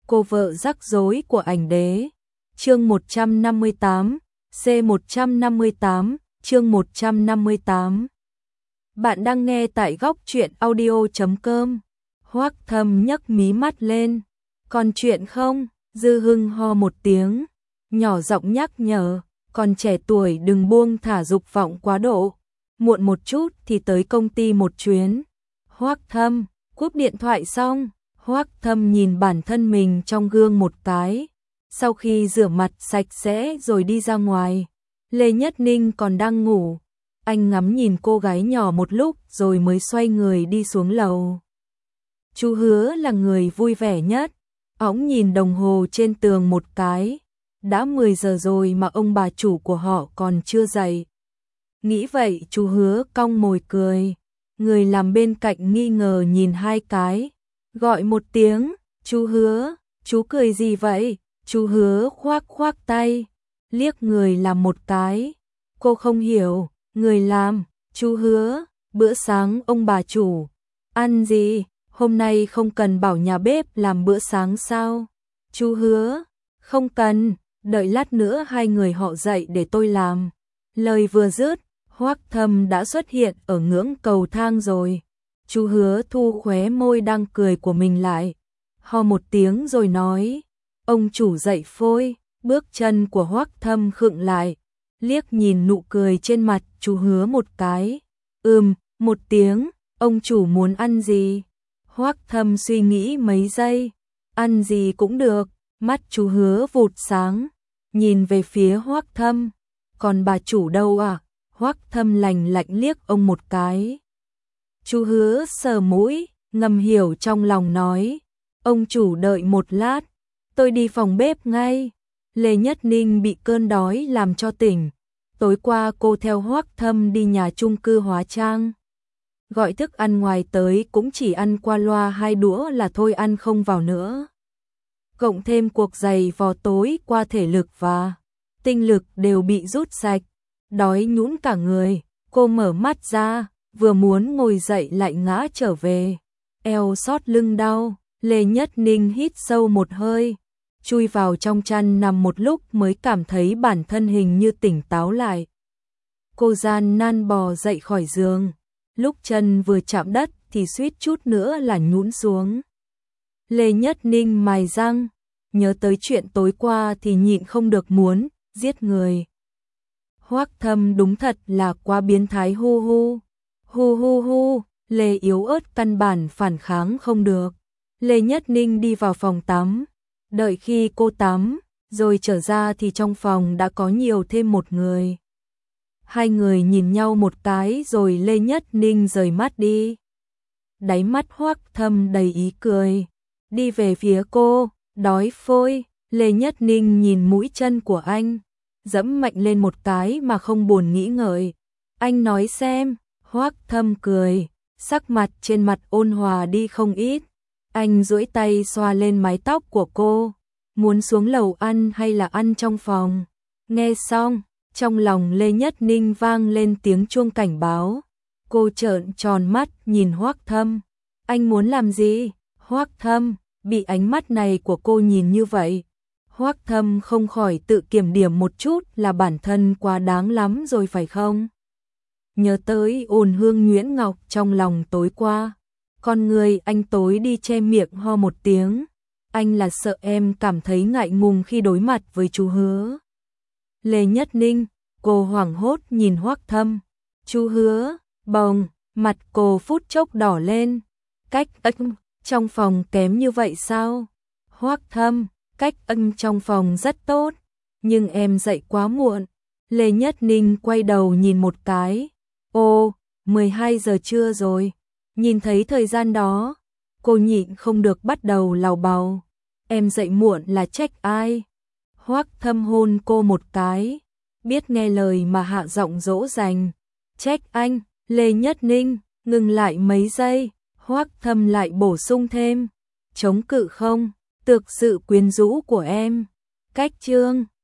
cô vợ rắc rối của ảnh đế. Chương 158, C158, chương 158. Bạn đang nghe tại góc truyện audio.com. Hoắc Thâm nhấc mí mắt lên. Còn chuyện không? Dư Hưng ho một tiếng, nhỏ giọng nhắc nhở, còn trẻ tuổi đừng buông thả dục vọng quá độ. Muộn một chút thì tới công ty một chuyến. Hoắc Thâm, cúp điện thoại xong, Hoắc Thâm nhìn bản thân mình trong gương một cái. Sau khi rửa mặt sạch sẽ rồi đi ra ngoài, Lê Nhất Ninh còn đang ngủ. Anh ngắm nhìn cô gái nhỏ một lúc rồi mới xoay người đi xuống lầu. Chú Hứa là người vui vẻ nhất. Ổng nhìn đồng hồ trên tường một cái. Đã 10 giờ rồi mà ông bà chủ của họ còn chưa dậy. Nghĩ vậy chú Hứa cong môi cười. Người làm bên cạnh nghi ngờ nhìn hai cái. Gọi một tiếng, chú Hứa, chú cười gì vậy? Chú Hứa khoác khoác tay, liếc người làm một cái. Cô không hiểu, người làm, chú Hứa, bữa sáng ông bà chủ. Ăn gì? Hôm nay không cần bảo nhà bếp làm bữa sáng sao? Chú Hứa, không cần, đợi lát nữa hai người họ dậy để tôi làm. Lời vừa dứt, Hoắc Thâm đã xuất hiện ở ngưỡng cầu thang rồi. Chú Hứa thu khóe môi đang cười của mình lại, ho một tiếng rồi nói, ông chủ dậy phôi. Bước chân của Hoắc Thâm khựng lại, liếc nhìn nụ cười trên mặt chú Hứa một cái. Một tiếng, ông chủ muốn ăn gì? Hoắc Thâm suy nghĩ mấy giây, ăn gì cũng được. Mắt chú Hứa vụt sáng, nhìn về phía Hoắc Thâm. Còn bà chủ đâu à? Hoắc Thâm lạnh lạnh liếc ông một cái. Chú Hứa sờ mũi, ngầm hiểu trong lòng nói, ông chủ đợi một lát, tôi đi phòng bếp ngay. Lê Nhất Ninh bị cơn đói làm cho tỉnh. Tối qua cô theo Hoắc Thâm đi nhà chung cư hóa trang. Gọi thức ăn ngoài tới cũng chỉ ăn qua loa 2 đũa là thôi, ăn không vào nữa. Cộng thêm cuộc giày vò tối qua, thể lực và tinh lực đều bị rút sạch. Đói nhũn cả người, cô mở mắt ra, vừa muốn ngồi dậy lại ngã trở về. Eo xót lưng đau, Lê Nhất Ninh hít sâu một hơi, chui vào trong chăn nằm một lúc mới cảm thấy bản thân hình như tỉnh táo lại. Cô gian nan bò dậy khỏi giường, lúc chân vừa chạm đất thì suýt chút nữa là nhũn xuống. Lê Nhất Ninh mài răng, nhớ tới chuyện tối qua thì nhịn không được muốn giết người. Hoắc Thâm đúng thật là quá biến thái. Hu hu, hu hu hu. Lê yếu ớt căn bản phản kháng không được. Lê Nhất Ninh đi vào phòng tắm. Đợi khi cô tắm rồi trở ra thì trong phòng đã có nhiều thêm một người. Hai người nhìn nhau một cái rồi Lê Nhất Ninh rời mắt đi. Đáy mắt Hoắc Thâm đầy ý cười, đi về phía cô. Đói phôi. Lê Nhất Ninh nhìn mũi chân của anh, dẫm mạnh lên một cái mà không buồn nghĩ ngợi. Anh nói xem. Hoắc Thâm cười, sắc mặt trên mặt ôn hòa đi không ít. Anh duỗi tay xoa lên mái tóc của cô. Muốn xuống lầu ăn hay là ăn trong phòng? Nghe xong, trong lòng Lê Nhất Ninh vang lên tiếng chuông cảnh báo. Cô trợn tròn mắt nhìn Hoắc Thâm. Anh muốn làm gì? Hoắc Thâm bị ánh mắt này của cô nhìn như vậy, Hoắc Thâm không khỏi tự kiểm điểm một chút, là bản thân quá đáng lắm rồi phải không? Nhớ tới ôn hương nhuyễn ngọc trong lòng tối qua, con người anh tối đi che miệng ho một tiếng. Anh là sợ em cảm thấy ngại ngùng khi đối mặt với chú Hứa. Lê Nhất Ninh, cô hoảng hốt nhìn Hoắc Thâm. Chú Hứa, bồng, mặt cô phút chốc đỏ lên. Cách trong phòng kém như vậy sao? Hoắc Thâm, cách trong phòng rất tốt, nhưng em dậy quá muộn. Lê Nhất Ninh quay đầu nhìn một cái. Ô, 12 giờ trưa rồi. Nhìn thấy thời gian đó, cô nhịn không được bắt đầu lào bào. Em dậy muộn là trách ai? Hoắc Thâm hôn cô một cái, biết nghe lời mà hạ giọng dỗ dành. Trách anh. Lê Nhất Ninh ngừng lại mấy giây, Hoắc Thâm lại bổ sung thêm. Chống cự không? Thực sự quyến rũ của em. Cách chương